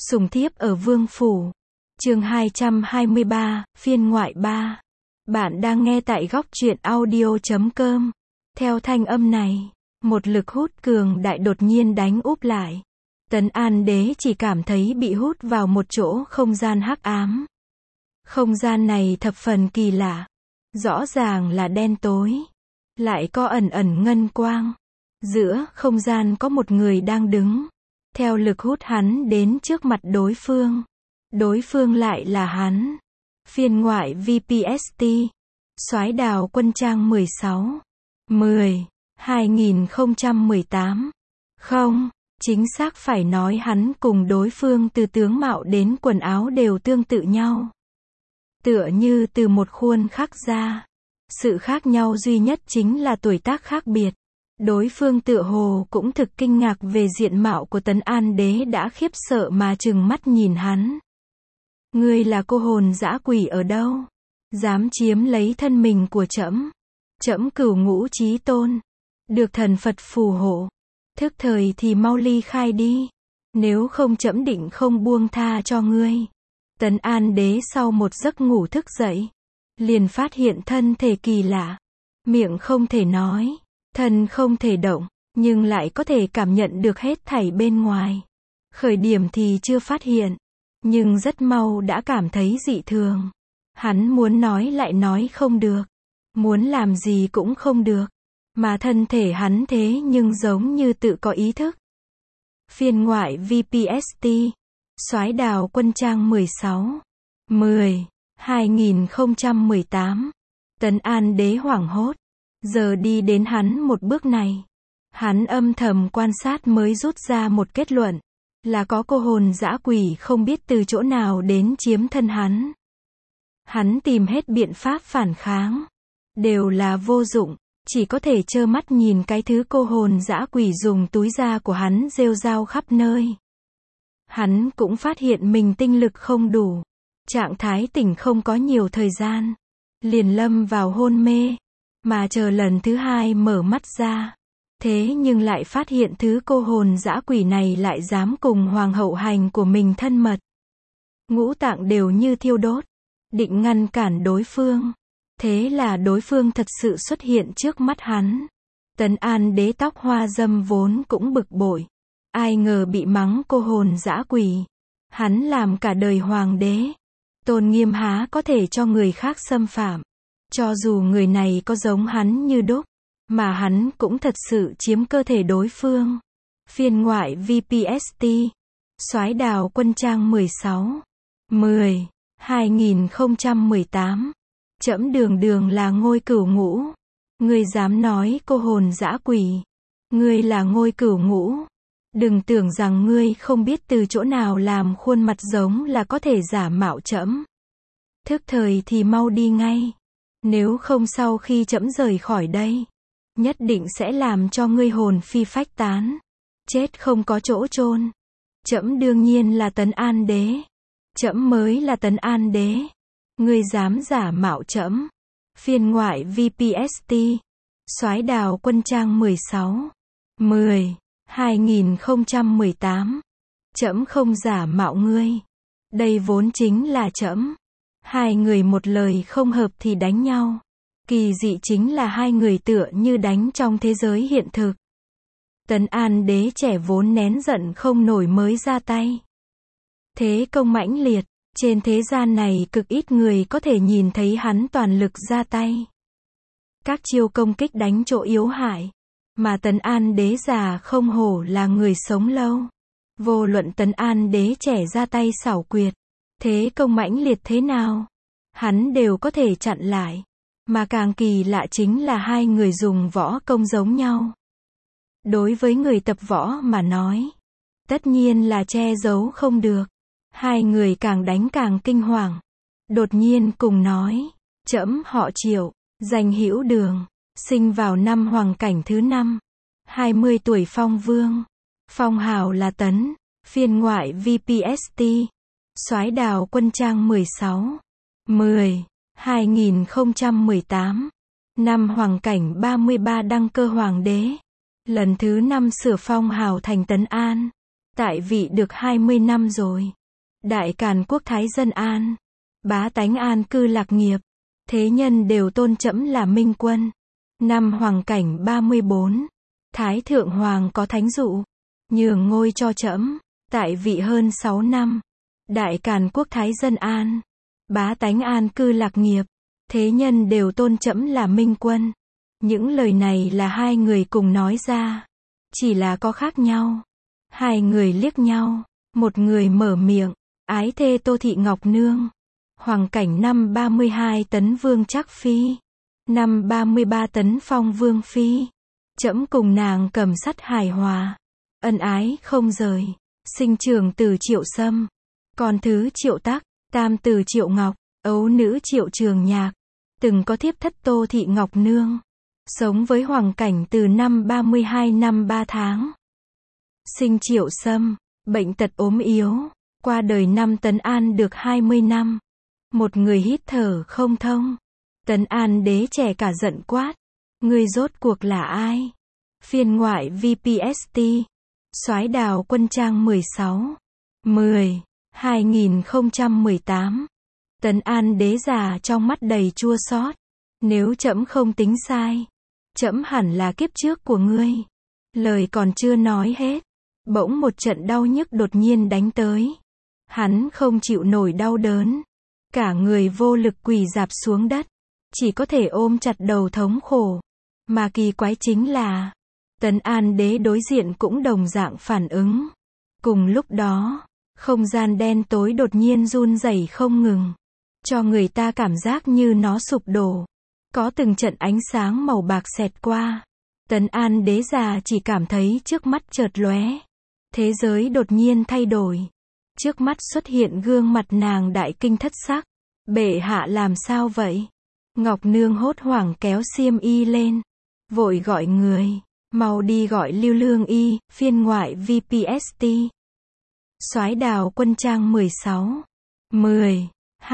Sùng thiếp ở Vương Phủ. Chương 223, phiên ngoại 3. Bạn đang nghe tại góc truyện audio.com. Theo thanh âm này, một lực hút cường đại đột nhiên đánh úp lại. Tấn An Đế chỉ cảm thấy bị hút vào một chỗ không gian hắc ám. Không gian này thập phần kỳ lạ. Rõ ràng là đen tối. Lại có ẩn ẩn ngân quang. Giữa không gian có một người đang đứng. Theo lực hút hắn đến trước mặt đối phương. Đối phương lại là hắn. Phiên ngoại VPST. Soái Đào Quân Trang 16. 10. 2018. Không, chính xác phải nói hắn cùng đối phương từ tướng mạo đến quần áo đều tương tự nhau. Tựa như từ một khuôn khắc ra. Sự khác nhau duy nhất chính là tuổi tác khác biệt. Đối phương tựa hồ cũng thực kinh ngạc về diện mạo của Tấn An Đế đã khiếp sợ mà trừng mắt nhìn hắn. Ngươi là cô hồn dã quỷ ở đâu? Dám chiếm lấy thân mình của trẫm. Trẫm Cửu Ngũ Chí Tôn. Được thần Phật phù hộ. Thức thời thì mau ly khai đi. Nếu không trẫm định không buông tha cho ngươi. Tấn An Đế sau một giấc ngủ thức dậy. Liền phát hiện thân thể kỳ lạ. Miệng không thể nói. Thân không thể động, nhưng lại có thể cảm nhận được hết thảy bên ngoài. Khởi điểm thì chưa phát hiện, nhưng rất mau đã cảm thấy dị thường. Hắn muốn nói lại nói không được, muốn làm gì cũng không được, mà thân thể hắn thế nhưng giống như tự có ý thức. Phiên ngoại VPST. Soái Đào Quân Trang 16. 10. 2018. Tấn An Đế hoảng hốt. Giờ đi đến hắn một bước này. Hắn âm thầm quan sát mới rút ra một kết luận. Là có cô hồn dã quỷ không biết từ chỗ nào đến chiếm thân hắn. Hắn tìm hết biện pháp phản kháng. Đều là vô dụng. Chỉ có thể trơ mắt nhìn cái thứ cô hồn dã quỷ dùng túi da của hắn rêu rao khắp nơi. Hắn cũng phát hiện mình tinh lực không đủ. Trạng thái tỉnh không có nhiều thời gian. Liền lâm vào hôn mê. Mà chờ lần thứ hai mở mắt ra. Thế nhưng lại phát hiện thứ cô hồn dã quỷ này lại dám cùng hoàng hậu hành của mình thân mật. Ngũ tạng đều như thiêu đốt. Định ngăn cản đối phương. Thế là đối phương thật sự xuất hiện trước mắt hắn. Tấn An Đế tóc hoa dâm vốn cũng bực bội. Ai ngờ bị mắng cô hồn dã quỷ. Hắn làm cả đời hoàng đế. Tôn nghiêm há có thể cho người khác xâm phạm. Cho dù người này có giống hắn như đúc, mà hắn cũng thật sự chiếm cơ thể đối phương. Phiên ngoại VPST. Soái Đào Quân Trang 16. 10. 2018. Trẫm đường đường là ngôi cửu ngũ. Ngươi dám nói cô hồn dã quỷ. Ngươi là ngôi cửu ngũ. Đừng tưởng rằng ngươi không biết từ chỗ nào làm khuôn mặt giống là có thể giả mạo trẫm. Thức thời thì mau đi ngay. Nếu không sau khi trẫm rời khỏi đây, nhất định sẽ làm cho ngươi hồn phi phách tán. Chết không có chỗ chôn. Trẫm đương nhiên là Tấn An Đế. Trẫm mới là Tấn An Đế. Ngươi dám giả mạo trẫm. Phiên ngoại VPST. Soái Đào Quân Trang 16. 10. 2018. Trẫm không giả mạo ngươi. Đây vốn chính là trẫm. Hai người một lời không hợp thì đánh nhau. Kỳ dị chính là hai người tựa như đánh trong thế giới hiện thực. Tấn An Đế trẻ vốn nén giận không nổi mới ra tay. Thế công mãnh liệt, trên thế gian này cực ít người có thể nhìn thấy hắn toàn lực ra tay. Các chiêu công kích đánh chỗ yếu hại. Mà Tấn An Đế già không hổ là người sống lâu. Vô luận Tấn An Đế trẻ ra tay xảo quyệt. Thế công mãnh liệt thế nào? Hắn đều có thể chặn lại. Mà càng kỳ lạ chính là hai người dùng võ công giống nhau. Đối với người tập võ mà nói, tất nhiên là che giấu không được. Hai người càng đánh càng kinh hoàng. Đột nhiên cùng nói, trẫm họ Triệu, danh Hữu Đường, sinh vào năm Hoàng Cảnh thứ 5, 20 tuổi phong vương. Phong hào là Tấn. Phiên ngoại VPST. Soái Đào Quân Trang 16. 10. 2018. Năm Hoàng Cảnh 33 đăng cơ hoàng đế. Lần thứ 5 sửa phong hào thành Tấn An. tại vị được 20 năm rồi. Đại Càn quốc thái dân an. Bá tánh an cư lạc nghiệp. Thế nhân đều tôn trẫm là minh quân. Năm Hoàng Cảnh 34. Thái Thượng Hoàng có thánh dụ. Nhường ngôi cho trẫm. Tại vị hơn 6 năm. Đại Càn quốc thái dân an. Bá tánh an cư lạc nghiệp. Thế nhân đều tôn trẫm là minh quân. Những lời này là hai người cùng nói ra. Chỉ là có khác nhau. Hai người liếc nhau. Một người mở miệng. Ái thê Tô Thị Ngọc Nương. Hoàng Cảnh năm 32 tấn Vương Trác Phi. Năm 33 tấn Phong Vương Phi. Trẫm cùng nàng cầm sắt hài hòa. Ân ái không rời. Sinh trưởng từ Triệu Sâm. Con thứ Triệu Tắc. Tam từ Triệu Ngọc. Ấu nữ Triệu Trường Nhạc. Từng có thiếp thất Tô Thị Ngọc Nương. Sống với Hoàng Cảnh từ năm 32 năm 3 tháng. Sinh Triệu Sâm. Bệnh tật ốm yếu. Qua đời năm Tấn An được 20 năm. Một người hít thở không thông. Tấn An đế trẻ cả giận quát. Ngươi rốt cuộc là ai? Phiên ngoại VPST. Soái Đào Quân Trang 16. 10. 2018. Tấn An đế già trong mắt đầy chua xót. Nếu trẫm không tính sai, trẫm hẳn là kiếp trước của ngươi. Lời còn chưa nói hết, bỗng một trận đau nhức đột nhiên đánh tới. Hắn không chịu nổi đau đớn, cả người vô lực quỳ rạp xuống đất, chỉ có thể ôm chặt đầu thống khổ. Mà kỳ quái chính là, Tấn An đế đối diện cũng đồng dạng phản ứng. Cùng lúc đó, không gian đen tối đột nhiên run rẩy không ngừng, cho người ta cảm giác như nó sụp đổ. Có từng trận ánh sáng màu bạc xẹt qua. Tấn An đế già chỉ cảm thấy trước mắt chợt lóe. Thế giới đột nhiên thay đổi. Trước mắt xuất hiện gương mặt nàng đại kinh thất sắc. Bệ hạ làm sao vậy? Ngọc Nương hốt hoảng kéo xiêm y lên. Vội gọi người. Mau đi gọi Lưu Lương Y. Phiên ngoại VPST. Soái Đào Quân Trang 16. 10.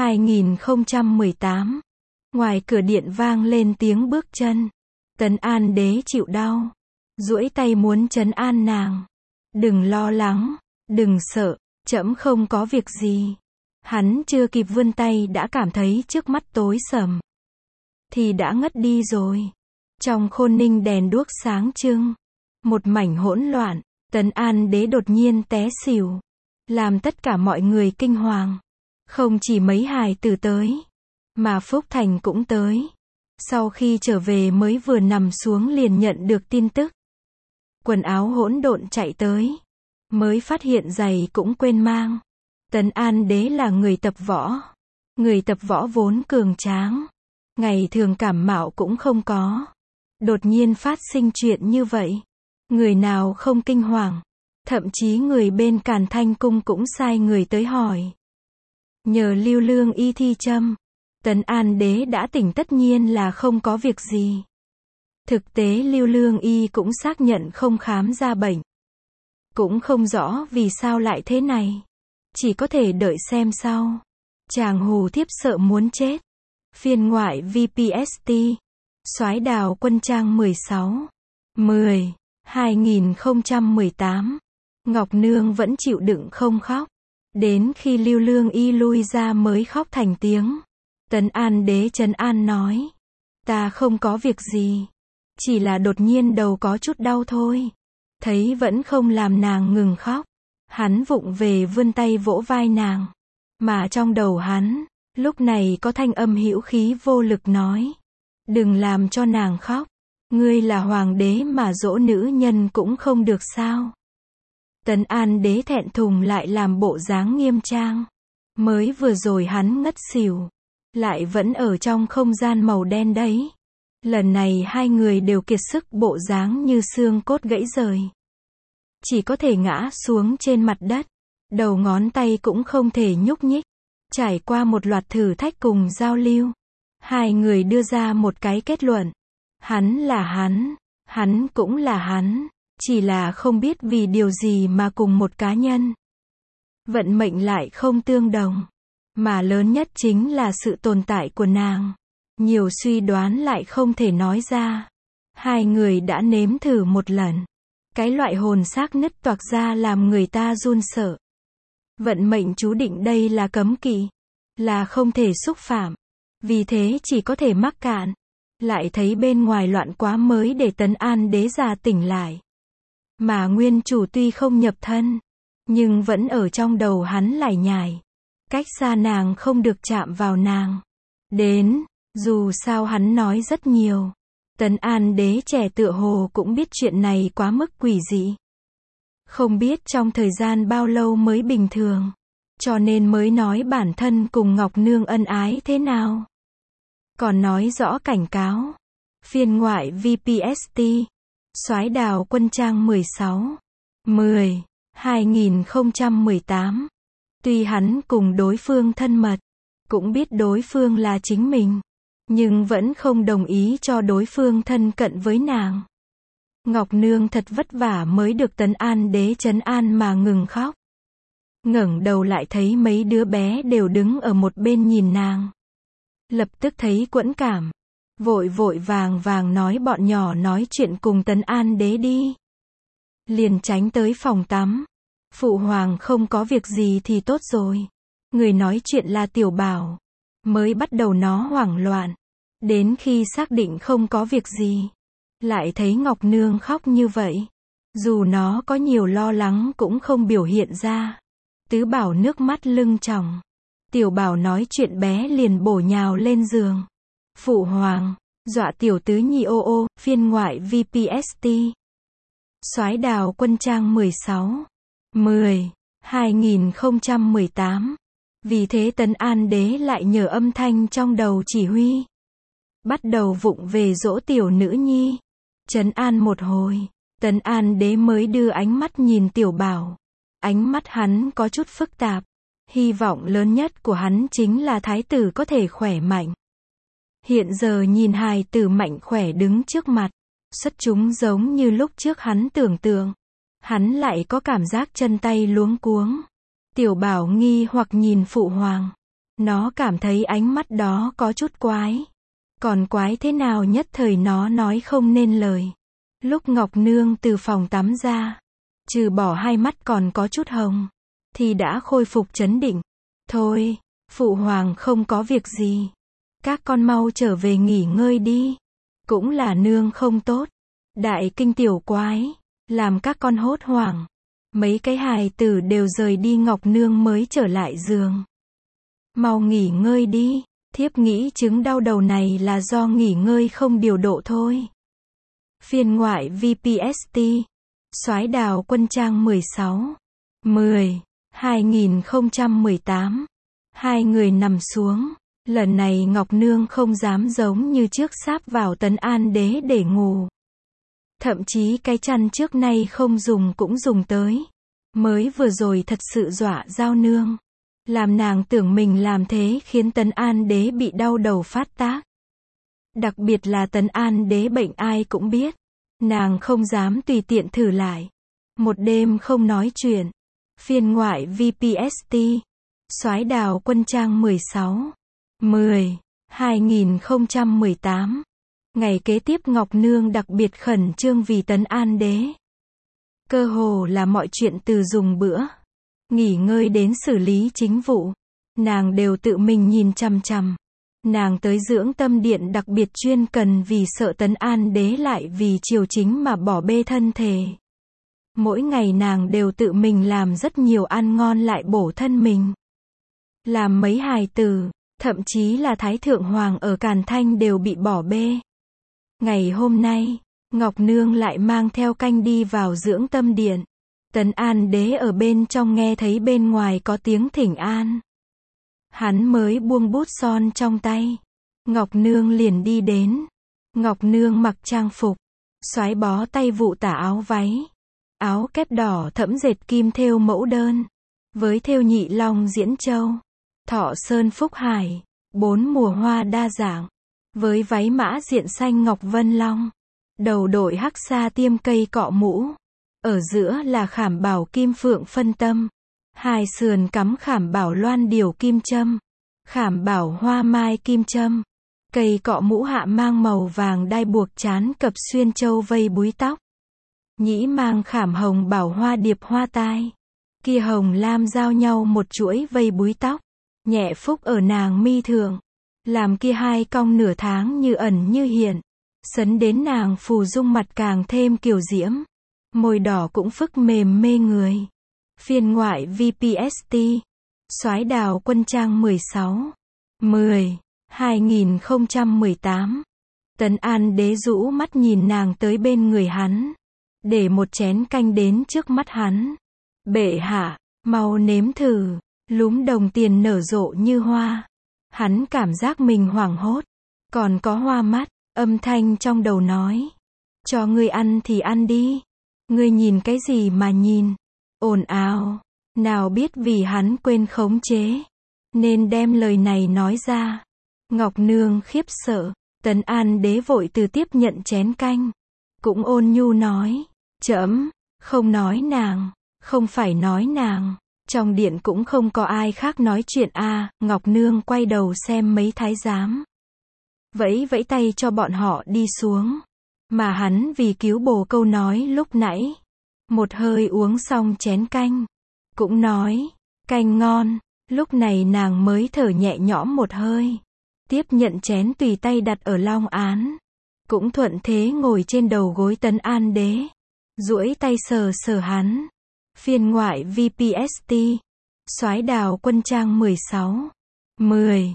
2018. Ngoài cửa điện vang lên tiếng bước chân. Tấn An đế chịu đau. Duỗi tay muốn trấn an nàng. Đừng lo lắng. Đừng sợ. Trẫm không có việc gì. Hắn chưa kịp vươn tay đã cảm thấy trước mắt tối sầm. Thì đã ngất đi rồi. Trong khôn ninh đèn đuốc sáng trưng. Một mảnh hỗn loạn. Tấn An đế đột nhiên té xỉu. Làm tất cả mọi người kinh hoàng. Không chỉ mấy hài tử tới, mà Phúc Thành cũng tới. Sau khi trở về mới vừa nằm xuống liền nhận được tin tức. Quần áo hỗn độn chạy tới. Mới phát hiện giày cũng quên mang. Tấn An đế là người tập võ. Người tập võ vốn cường tráng. Ngày thường cảm mạo cũng không có. Đột nhiên phát sinh chuyện như vậy. Người nào không kinh hoàng. Thậm chí người bên Càn Thanh Cung cũng sai người tới hỏi. Nhờ Lưu Lương Y thi châm. Tấn An đế đã tỉnh tất nhiên là không có việc gì. Thực tế Lưu Lương Y cũng xác nhận không khám ra bệnh. Cũng không rõ vì sao lại thế này. Chỉ có thể đợi xem sau. Chàng hù thiếp sợ muốn chết. Phiên ngoại VPST. Soái Đào Quân Trang 16. 10. 2018. Ngọc Nương vẫn chịu đựng không khóc. Đến khi Lưu Lương Y lui ra mới khóc thành tiếng. Tấn An đế trấn an nói. Ta không có việc gì. Chỉ là đột nhiên đầu có chút đau thôi. Thấy vẫn không làm nàng ngừng khóc. Hắn vụng về vươn tay vỗ vai nàng. Mà trong đầu hắn, lúc này có thanh âm hữu khí vô lực nói. Đừng làm cho nàng khóc. Ngươi là hoàng đế mà dỗ nữ nhân cũng không được sao? Tấn An đế thẹn thùng lại làm bộ dáng nghiêm trang. Mới vừa rồi hắn ngất xỉu. Lại vẫn ở trong không gian màu đen đấy. Lần này hai người đều kiệt sức bộ dáng như xương cốt gãy rời. Chỉ có thể ngã xuống trên mặt đất. Đầu ngón tay cũng không thể nhúc nhích. Trải qua một loạt thử thách cùng giao lưu. Hai người đưa ra một cái kết luận. Hắn là hắn cũng là hắn. Chỉ là không biết vì điều gì mà cùng một cá nhân. Vận mệnh lại không tương đồng. Mà lớn nhất chính là sự tồn tại của nàng. Nhiều suy đoán lại không thể nói ra. Hai người đã nếm thử một lần. Cái loại hồn xác nứt toạc ra làm người ta run sợ. Vận mệnh chú định đây là cấm kỵ, là không thể xúc phạm. Vì thế chỉ có thể mắc cạn. Lại thấy bên ngoài loạn quá mới để Tấn An Đế già tỉnh lại. Mà nguyên chủ tuy không nhập thân, nhưng vẫn ở trong đầu hắn lải nhải. Cách xa nàng không được chạm vào nàng. Đến, dù sao hắn nói rất nhiều. Tấn An Đế trẻ tựa hồ cũng biết chuyện này quá mức quỷ dị. Không biết trong thời gian bao lâu mới bình thường. Cho nên mới nói bản thân cùng Ngọc Nương ân ái thế nào. Còn nói rõ cảnh cáo. Phiên ngoại VPST. Soái Đào Quân Trang 16. 10. 2018. Tuy hắn cùng đối phương thân mật, cũng biết đối phương là chính mình, nhưng vẫn không đồng ý cho đối phương thân cận với nàng. Ngọc Nương thật vất vả mới được Tấn An Đế trấn an mà ngừng khóc. Ngẩng đầu lại thấy mấy đứa bé đều đứng ở một bên nhìn nàng. Lập tức thấy quẫn cảm. Vội vội vàng vàng nói bọn nhỏ nói chuyện cùng Tấn An Đế đi. Liền tránh tới phòng tắm. Phụ hoàng không có việc gì thì tốt rồi. Người nói chuyện là Tiểu Bảo. Mới bắt đầu nó hoảng loạn. Đến khi xác định không có việc gì, lại thấy Ngọc Nương khóc như vậy. Dù nó có nhiều lo lắng cũng không biểu hiện ra. Tứ Bảo nước mắt lưng tròng. Tiểu Bảo nói chuyện bé liền bổ nhào lên giường. Phụ hoàng, dọa tiểu tứ nhi ô ô, phiên ngoại VPST. Soái Đào Quân Trang 16. 10. 2018. Vì thế Tấn An Đế lại nhờ âm thanh trong đầu chỉ huy. Bắt đầu vụng về dỗ tiểu nữ nhi. Trấn an một hồi, Tấn An Đế mới đưa ánh mắt nhìn Tiểu Bảo. Ánh mắt hắn có chút phức tạp. Hy vọng lớn nhất của hắn chính là thái tử có thể khỏe mạnh. Hiện giờ nhìn hài tử mạnh khỏe đứng trước mặt, xuất chúng giống như lúc trước hắn tưởng tượng. Hắn lại có cảm giác chân tay luống cuống. Tiểu Bảo nghi hoặc nhìn phụ hoàng. Nó cảm thấy ánh mắt đó có chút quái. Còn quái thế nào nhất thời nó nói không nên lời. Lúc Ngọc Nương từ phòng tắm ra, trừ bỏ hai mắt còn có chút hồng, thì đã khôi phục trấn định. Thôi, phụ hoàng không có việc gì. Các con mau trở về nghỉ ngơi đi. Cũng là nương không tốt. Đại kinh tiểu quái, làm các con hốt hoảng. Mấy cái hài tử đều rời đi, Ngọc Nương mới trở lại giường. Mau nghỉ ngơi đi. Thiếp nghĩ chứng đau đầu này là do nghỉ ngơi không điều độ thôi. Phiên ngoại VPST. Soái Đào Quân Trang 16. 10. 2018. Hai người nằm xuống. Lần này Ngọc Nương không dám giống như trước sáp vào Tấn An Đế để ngủ. Thậm chí cái chăn trước nay không dùng cũng dùng tới. Mới vừa rồi thật sự dọa Giao Nương. Làm nàng tưởng mình làm thế khiến Tấn An Đế bị đau đầu phát tác. Đặc biệt là Tấn An Đế bệnh ai cũng biết. Nàng không dám tùy tiện thử lại. Một đêm không nói chuyện. Phiên ngoại VPST. Soái Đào Quân Trang 16. 10. 2018. Ngày kế tiếp Ngọc Nương đặc biệt khẩn trương vì Tấn An Đế. Cơ hồ là mọi chuyện từ dùng bữa, nghỉ ngơi đến xử lý chính vụ, nàng đều tự mình nhìn chằm chằm. Nàng tới dưỡng tâm điện đặc biệt chuyên cần vì sợ Tấn An Đế lại vì triều chính mà bỏ bê thân thể. Mỗi ngày nàng đều tự mình làm rất nhiều ăn ngon lại bổ thân mình. Làm mấy hài tử, thậm chí là Thái Thượng Hoàng ở Càn Thanh đều bị bỏ bê. Ngày hôm nay, Ngọc Nương lại mang theo canh đi vào dưỡng tâm điện. Tấn An Đế ở bên trong nghe thấy bên ngoài có tiếng thỉnh an. Hắn mới buông bút son trong tay. Ngọc Nương liền đi đến. Ngọc Nương mặc trang phục, xoái bó tay vụ tả áo váy. Áo kép đỏ thẫm dệt kim thêu mẫu đơn. Với thêu nhị long diễn châu. Thọ sơn phúc hải. 4 mùa hoa đa dạng. Với váy mã diện xanh ngọc vân long. Đầu đội hắc sa tiêm cây cọ mũ. Ở giữa là khảm bảo kim phượng phân tâm. Hai sườn cắm khảm bảo loan điều kim châm. Khảm bảo hoa mai kim châm. Cây cọ mũ hạ mang màu vàng đai buộc trán cập xuyên châu vây búi tóc. Nhĩ mang khảm hồng bảo hoa điệp hoa tai. Kia hồng lam giao nhau một chuỗi vây búi tóc. Nhẹ phúc ở nàng mi thượng. Làm kia hai cong nửa tháng như ẩn như hiện. Sấn đến nàng phù dung mặt càng thêm kiều diễm. Môi đỏ cũng phức mềm mê người. Phiên ngoại VPST. Soái đào quân trang 16. 10. 2018. Tấn An Đế rũ mắt nhìn nàng tới bên người hắn. Để một chén canh đến trước mắt hắn. Bệ hạ, mau nếm thử. Lúm đồng tiền nở rộ như hoa. Hắn cảm giác mình hoảng hốt. Còn có hoa mắt, âm thanh trong đầu nói. Cho ngươi ăn thì ăn đi. Ngươi nhìn cái gì mà nhìn. Ồn ào. Nào biết vì hắn quên khống chế. Nên đem lời này nói ra. Ngọc Nương khiếp sợ. Tấn An Đế vội từ tiếp nhận chén canh. Cũng ôn nhu nói. Trẫm không nói nàng. Không phải nói nàng. Trong điện cũng không có ai khác nói chuyện a. Ngọc Nương quay đầu xem mấy thái giám. Vẫy vẫy tay cho bọn họ đi xuống. Mà hắn vì cứu bồ câu nói lúc nãy. Một hơi uống xong chén canh. Cũng nói. Canh ngon. Lúc này nàng mới thở nhẹ nhõm một hơi. Tiếp nhận chén tùy tay đặt ở long án. Cũng thuận thế ngồi trên đầu gối Tấn An Đế. Duỗi tay sờ sờ hắn. Phiên ngoại VPST. Soái đào quân trang 16. 10.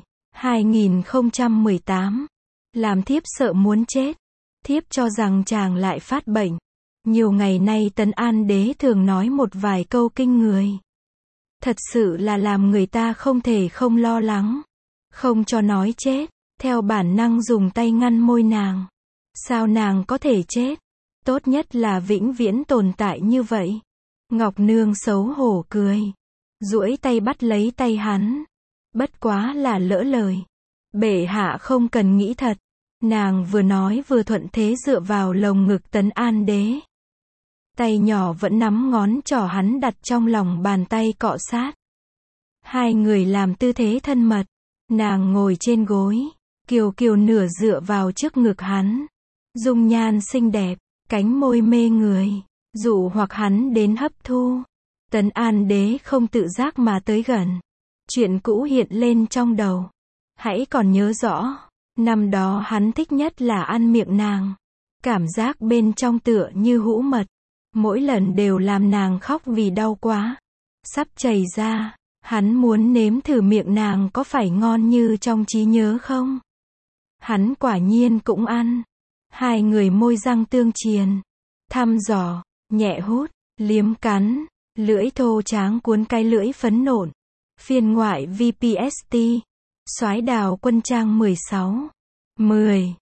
2018. Làm thiếp sợ muốn chết. Thiếp cho rằng chàng lại phát bệnh. Nhiều ngày nay Tấn An Đế thường nói một vài câu kinh người. Thật sự là làm người ta không thể không lo lắng. Không cho nói chết. Theo bản năng dùng tay ngăn môi nàng. Sao nàng có thể chết? Tốt nhất là vĩnh viễn tồn tại như vậy. Ngọc Nương xấu hổ cười. Duỗi tay bắt lấy tay hắn. Bất quá là lỡ lời. Bệ hạ không cần nghĩ thật. Nàng vừa nói vừa thuận thế dựa vào lồng ngực Tấn An Đế. Tay nhỏ vẫn nắm ngón trỏ hắn đặt trong lòng bàn tay cọ sát. Hai người làm tư thế thân mật. Nàng ngồi trên gối. Kiều kiều nửa dựa vào trước ngực hắn. Dung nhan xinh đẹp. Cánh môi mê người. Dụ hoặc hắn đến hấp thu. Tấn An Đế không tự giác mà tới gần. Chuyện cũ hiện lên trong đầu. Hãy còn nhớ rõ. Năm đó hắn thích nhất là ăn miệng nàng. Cảm giác bên trong tựa như hũ mật. Mỗi lần đều làm nàng khóc vì đau quá. Sắp chảy ra. Hắn muốn nếm thử miệng nàng có phải ngon như trong trí nhớ không? Hắn quả nhiên cũng ăn. Hai người môi răng tương triền. Thăm dò, nhẹ hút, liếm cắn. Lưỡi thô tráng cuốn cái lưỡi phấn nộn. Phiên ngoại VPST. Soái đào quân trang 16. 10.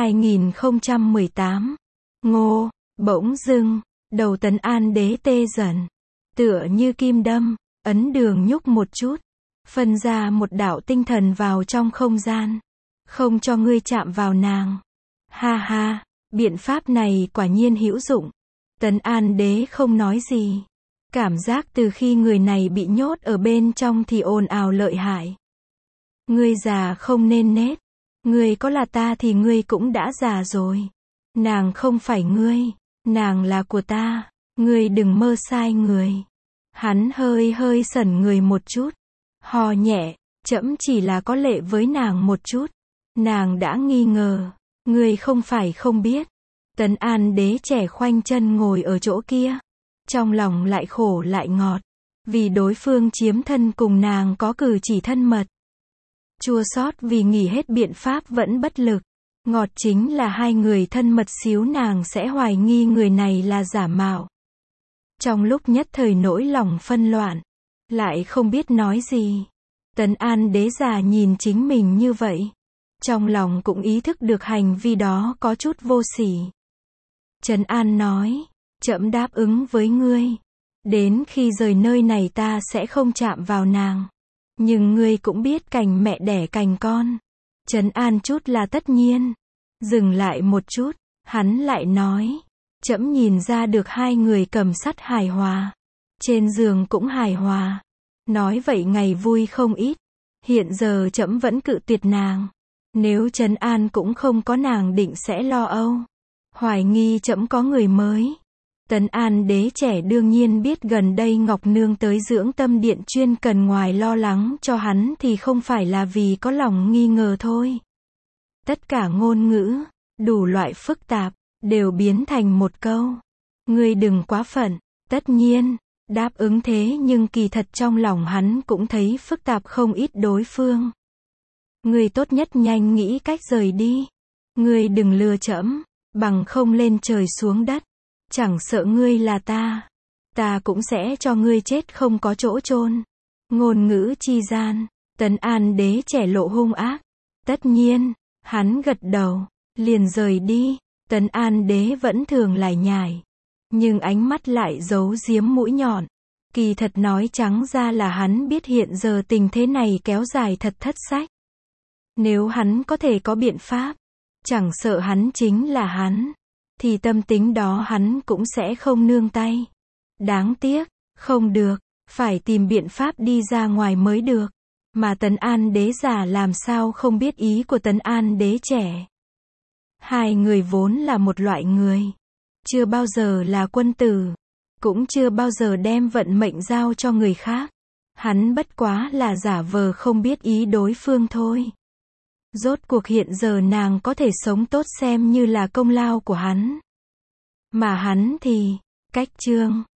2018. Ngô, bỗng dưng, đầu Tấn An Đế tê dần. Tựa như kim đâm, ấn đường nhúc một chút. Phân ra một đạo tinh thần vào trong không gian. Không cho ngươi chạm vào nàng. Ha ha, biện pháp này quả nhiên hữu dụng. Tấn An Đế không nói gì. Cảm giác từ khi người này bị nhốt ở bên trong thì ồn ào lợi hại. Ngươi già không nên nết. Ngươi có là ta thì ngươi cũng đã già rồi. Nàng không phải ngươi. Nàng là của ta. Ngươi đừng mơ sai người. Hắn hơi hơi sẩn người một chút. Hò nhẹ. Trẫm chỉ là có lệ với nàng một chút. Nàng đã nghi ngờ. Ngươi không phải không biết. Tấn An Đế trẻ khoanh chân ngồi ở chỗ kia. Trong lòng lại khổ lại ngọt. Vì đối phương chiếm thân cùng nàng có cử chỉ thân mật. Chua xót vì nghỉ hết biện pháp vẫn bất lực. Ngọt chính là hai người thân mật xíu nàng sẽ hoài nghi người này là giả mạo. Trong lúc nhất thời nỗi lòng phân loạn. Lại không biết nói gì. Tấn An Đế già nhìn chính mình như vậy. Trong lòng cũng ý thức được hành vi đó có chút vô sỉ. Trấn An nói. Trẫm đáp ứng với ngươi. Đến khi rời nơi này ta sẽ không chạm vào nàng. Nhưng ngươi cũng biết cành mẹ đẻ cành con. Trấn an chút là tất nhiên. Dừng lại một chút. Hắn lại nói. Trẫm nhìn ra được hai người cầm sắt hài hòa. Trên giường cũng hài hòa. Nói vậy ngày vui không ít. Hiện giờ trẫm vẫn cự tuyệt nàng. Nếu Trấn An cũng không có nàng định sẽ lo âu. Hoài nghi trẫm có người mới. Tấn An đế trẻ đương nhiên biết gần đây Ngọc Nương tới dưỡng tâm điện chuyên cần ngoài lo lắng cho hắn thì không phải là vì có lòng nghi ngờ thôi. Tất cả ngôn ngữ, đủ loại phức tạp, đều biến thành một câu. Ngươi đừng quá phận. Tất nhiên, đáp ứng thế nhưng kỳ thật trong lòng hắn cũng thấy phức tạp không ít đối phương. Ngươi tốt nhất nhanh nghĩ cách rời đi. Ngươi đừng lừa trẫm, bằng không lên trời xuống đất. Chẳng sợ ngươi là ta cũng sẽ cho ngươi chết không có chỗ chôn. Ngôn ngữ chi gian, Tấn An đế trẻ lộ hung ác. Tất nhiên, hắn gật đầu, liền rời đi. Tấn An đế vẫn thường lải nhải, nhưng ánh mắt lại giấu giếm mũi nhọn. Kỳ thật nói trắng ra là hắn biết hiện giờ tình thế này kéo dài thật thất sách. Nếu hắn có thể có biện pháp, chẳng sợ hắn chính là hắn, thì tâm tính đó hắn cũng sẽ không nương tay. Đáng tiếc, không được, phải tìm biện pháp đi ra ngoài mới được. Mà Tấn An đế già làm sao không biết ý của Tấn An đế trẻ. Hai người vốn là một loại người, chưa bao giờ là quân tử, cũng chưa bao giờ đem vận mệnh giao cho người khác. Hắn bất quá là giả vờ không biết ý đối phương thôi. Rốt cuộc hiện giờ nàng có thể sống tốt xem như là công lao của hắn. Mà hắn thì, cách chương